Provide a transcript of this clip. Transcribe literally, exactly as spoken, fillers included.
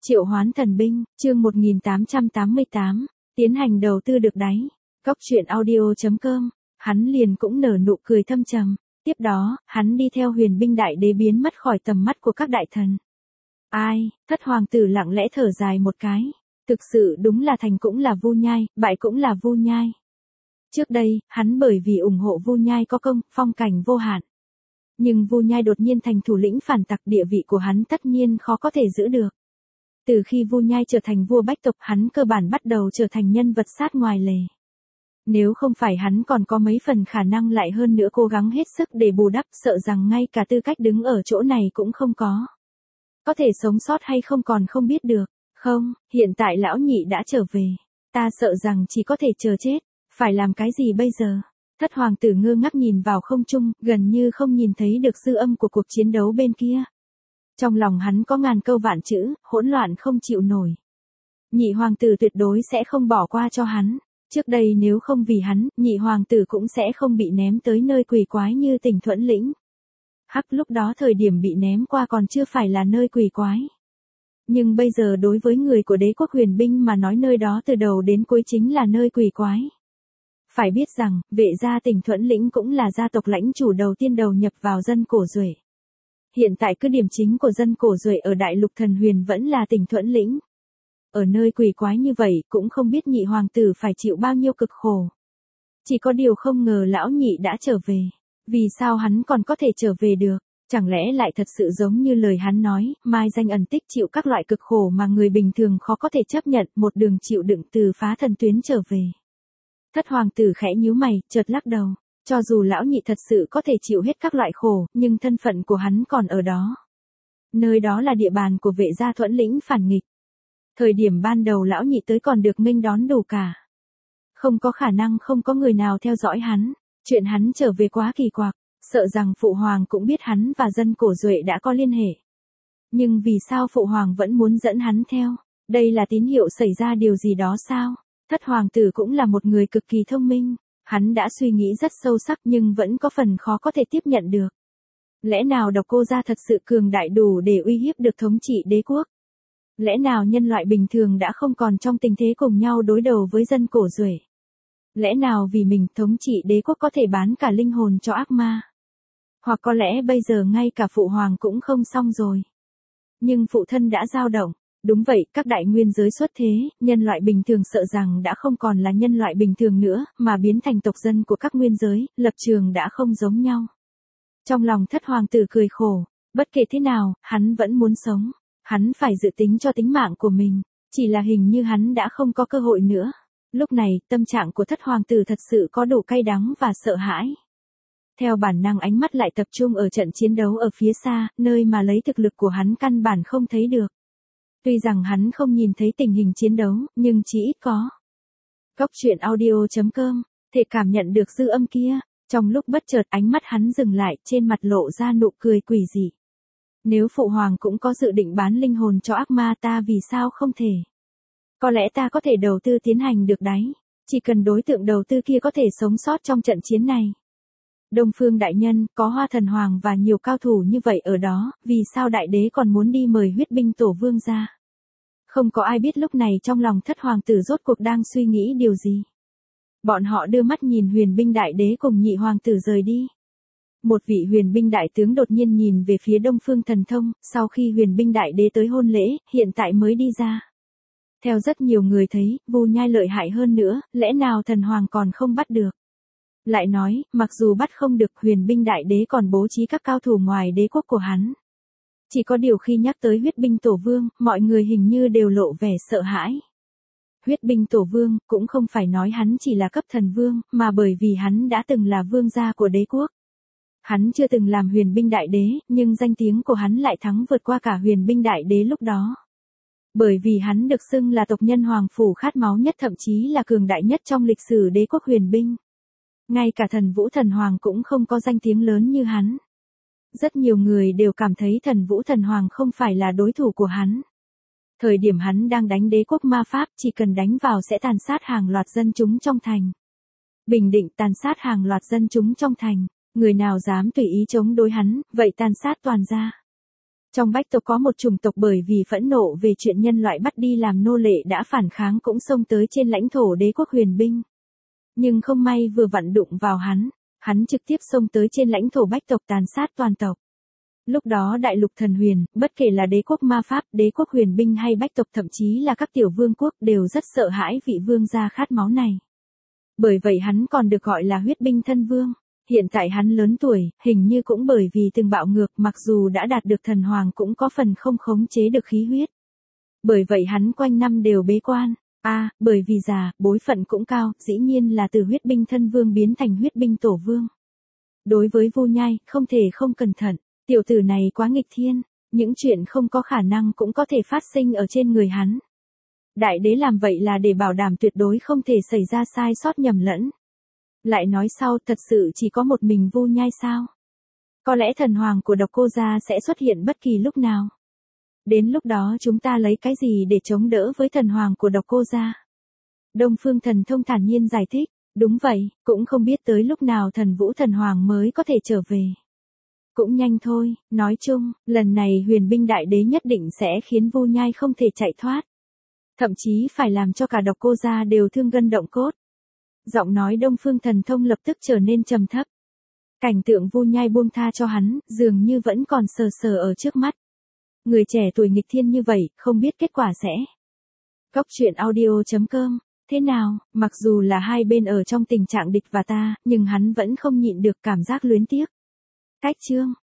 Triệu hoán thần binh, chương một nghìn tám trăm tám mươi tám, tiến hành đầu tư được đáy. Cóc truyện audio chấm com, hắn liền cũng nở nụ cười thâm trầm. Tiếp đó, hắn đi theo huyền binh đại đế biến mất khỏi tầm mắt của các đại thần. Ai, thất hoàng tử lặng lẽ thở dài một cái. Thực sự đúng là thành cũng là Vu Nhai, bại cũng là Vu Nhai. Trước đây, hắn bởi vì ủng hộ Vu Nhai có công, phong cảnh vô hạn. Nhưng Vu Nhai đột nhiên thành thủ lĩnh phản tặc, địa vị của hắn tất nhiên khó có thể giữ được. Từ khi Vu Nhai trở thành vua bách tộc, hắn cơ bản bắt đầu trở thành nhân vật sát ngoài lề. Nếu không phải hắn còn có mấy phần khả năng lại hơn nữa cố gắng hết sức để bù đắp, sợ rằng ngay cả tư cách đứng ở chỗ này cũng không có. Có thể sống sót hay không còn không biết được. Không, hiện tại lão nhị đã trở về. Ta sợ rằng chỉ có thể chờ chết. Phải làm cái gì bây giờ? Thất hoàng tử ngơ ngác nhìn vào không trung, gần như không nhìn thấy được dư âm của cuộc chiến đấu bên kia. Trong lòng hắn có ngàn câu vạn chữ, hỗn loạn không chịu nổi. Nhị hoàng tử tuyệt đối sẽ không bỏ qua cho hắn. Trước đây nếu không vì hắn, nhị hoàng tử cũng sẽ không bị ném tới nơi quỷ quái như Tỉnh Thuẫn Lĩnh. Hắc, lúc đó thời điểm bị ném qua còn chưa phải là nơi quỷ quái. Nhưng bây giờ đối với người của đế quốc huyền binh mà nói, nơi đó từ đầu đến cuối chính là nơi quỷ quái. Phải biết rằng, vệ gia Tỉnh Thuẫn Lĩnh cũng là gia tộc lãnh chủ đầu tiên đầu nhập vào dân cổ Duệ. Hiện tại cứ điểm chính của dân cổ Duệ ở Đại Lục Thần Huyền vẫn là Tỉnh Thuẫn Lĩnh. Ở nơi quỷ quái như vậy, cũng không biết nhị hoàng tử phải chịu bao nhiêu cực khổ. Chỉ có điều không ngờ lão nhị đã trở về. Vì sao hắn còn có thể trở về được? Chẳng lẽ lại thật sự giống như lời hắn nói, mai danh ẩn tích chịu các loại cực khổ mà người bình thường khó có thể chấp nhận, một đường chịu đựng từ phá thần tuyến trở về. Thất hoàng tử khẽ nhíu mày, chợt lắc đầu. Cho dù lão nhị thật sự có thể chịu hết các loại khổ, nhưng thân phận của hắn còn ở đó. Nơi đó là địa bàn của vệ gia Thuẫn Lĩnh phản nghịch. Thời điểm ban đầu lão nhị tới còn được nghênh đón đủ cả. Không có khả năng không có người nào theo dõi hắn. Chuyện hắn trở về quá kỳ quặc, sợ rằng phụ hoàng cũng biết hắn và dân cổ Duệ đã có liên hệ. Nhưng vì sao phụ hoàng vẫn muốn dẫn hắn theo? Đây là tín hiệu xảy ra điều gì đó sao? Thất hoàng tử cũng là một người cực kỳ thông minh. Hắn đã suy nghĩ rất sâu sắc nhưng vẫn có phần khó có thể tiếp nhận được. Lẽ nào Độc Cô gia thật sự cường đại đủ để uy hiếp được thống trị đế quốc? Lẽ nào nhân loại bình thường đã không còn trong tình thế cùng nhau đối đầu với dân cổ Duệ? Lẽ nào vì mình thống trị đế quốc có thể bán cả linh hồn cho ác ma? Hoặc có lẽ bây giờ ngay cả phụ hoàng cũng không xong rồi. Nhưng phụ thân đã dao động. Đúng vậy, các đại nguyên giới xuất thế, nhân loại bình thường sợ rằng đã không còn là nhân loại bình thường nữa, mà biến thành tộc dân của các nguyên giới, lập trường đã không giống nhau. Trong lòng thất hoàng tử cười khổ, bất kể thế nào, hắn vẫn muốn sống. Hắn phải dự tính cho tính mạng của mình, chỉ là hình như hắn đã không có cơ hội nữa. Lúc này, tâm trạng của thất hoàng tử thật sự có đủ cay đắng và sợ hãi. Theo bản năng ánh mắt lại tập trung ở trận chiến đấu ở phía xa, nơi mà lấy thực lực của hắn căn bản không thấy được. Tuy rằng hắn không nhìn thấy tình hình chiến đấu, nhưng chỉ ít có. Cóc truyện audio chấm com, thể cảm nhận được dư âm kia. Trong lúc bất chợt ánh mắt hắn dừng lại, trên mặt lộ ra nụ cười quỷ dị. Nếu phụ hoàng cũng có dự định bán linh hồn cho ác ma, ta vì sao không thể? Có lẽ ta có thể đầu tư tiến hành được đấy. Chỉ cần đối tượng đầu tư kia có thể sống sót trong trận chiến này. Đông Phương đại nhân, có Hoa Thần Hoàng và nhiều cao thủ như vậy ở đó, vì sao đại đế còn muốn đi mời huyết binh tổ vương ra? Không có ai biết lúc này trong lòng thất hoàng tử rốt cuộc đang suy nghĩ điều gì. Bọn họ đưa mắt nhìn huyền binh đại đế cùng nhị hoàng tử rời đi. Một vị huyền binh đại tướng đột nhiên nhìn về phía Đông Phương Thần Thông, sau khi huyền binh đại đế tới hôn lễ, hiện tại mới đi ra. Theo rất nhiều người thấy, Vu Nhai lợi hại hơn nữa, lẽ nào thần hoàng còn không bắt được? Lại nói, mặc dù bắt không được, huyền binh đại đế còn bố trí các cao thủ ngoài đế quốc của hắn. Chỉ có điều khi nhắc tới huyết binh tổ vương, mọi người hình như đều lộ vẻ sợ hãi. Huyết binh tổ vương, cũng không phải nói hắn chỉ là cấp thần vương, mà bởi vì hắn đã từng là vương gia của đế quốc. Hắn chưa từng làm huyền binh đại đế, nhưng danh tiếng của hắn lại thắng vượt qua cả huyền binh đại đế lúc đó. Bởi vì hắn được xưng là tộc nhân hoàng phủ khát máu nhất, thậm chí là cường đại nhất trong lịch sử đế quốc huyền binh. Ngay cả thần vũ thần hoàng cũng không có danh tiếng lớn như hắn. Rất nhiều người đều cảm thấy thần vũ thần hoàng không phải là đối thủ của hắn. Thời điểm hắn đang đánh đế quốc ma pháp, chỉ cần đánh vào sẽ tàn sát hàng loạt dân chúng trong thành. Bình định tàn sát hàng loạt dân chúng trong thành. Người nào dám tùy ý chống đối hắn, vậy tàn sát toàn gia. Trong Bách tộc có một chủng tộc bởi vì phẫn nộ về chuyện nhân loại bắt đi làm nô lệ đã phản kháng cũng xông tới trên lãnh thổ đế quốc Huyền Binh. Nhưng không may vừa vặn đụng vào hắn, hắn trực tiếp xông tới trên lãnh thổ Bách tộc tàn sát toàn tộc. Lúc đó đại lục thần huyền, bất kể là đế quốc ma pháp, đế quốc Huyền Binh hay Bách tộc thậm chí là các tiểu vương quốc đều rất sợ hãi vị vương gia khát máu này. Bởi vậy hắn còn được gọi là huyết binh thân vương. Hiện tại hắn lớn tuổi, hình như cũng bởi vì từng bạo ngược mặc dù đã đạt được thần hoàng cũng có phần không khống chế được khí huyết. Bởi vậy hắn quanh năm đều bế quan. A, à, bởi vì già, bối phận cũng cao, dĩ nhiên là từ huyết binh thân vương biến thành huyết binh tổ vương. Đối với Vu Nhai, không thể không cẩn thận, tiểu tử này quá nghịch thiên, những chuyện không có khả năng cũng có thể phát sinh ở trên người hắn. Đại đế làm vậy là để bảo đảm tuyệt đối không thể xảy ra sai sót nhầm lẫn. Lại nói sau, thật sự chỉ có một mình Vu Nhai sao? Có lẽ thần hoàng của Độc Cô gia sẽ xuất hiện bất kỳ lúc nào. Đến lúc đó chúng ta lấy cái gì để chống đỡ với thần hoàng của Độc Cô gia? Đông Phương Thần Thông thản nhiên giải thích, đúng vậy, cũng không biết tới lúc nào thần vũ thần hoàng mới có thể trở về. Cũng nhanh thôi, nói chung, lần này Huyền Binh đại đế nhất định sẽ khiến Vu Nhai không thể chạy thoát. Thậm chí phải làm cho cả Độc Cô gia đều thương gân động cốt. Giọng nói Đông Phương Thần Thông lập tức trở nên trầm thấp. Cảnh tượng Vu Nhai buông tha cho hắn, dường như vẫn còn sờ sờ ở trước mắt. Người trẻ tuổi nghịch thiên như vậy, không biết kết quả sẽ. Góc truyện audio chấm com, thế nào, mặc dù là hai bên ở trong tình trạng địch và ta, nhưng hắn vẫn không nhịn được cảm giác luyến tiếc. Cách chương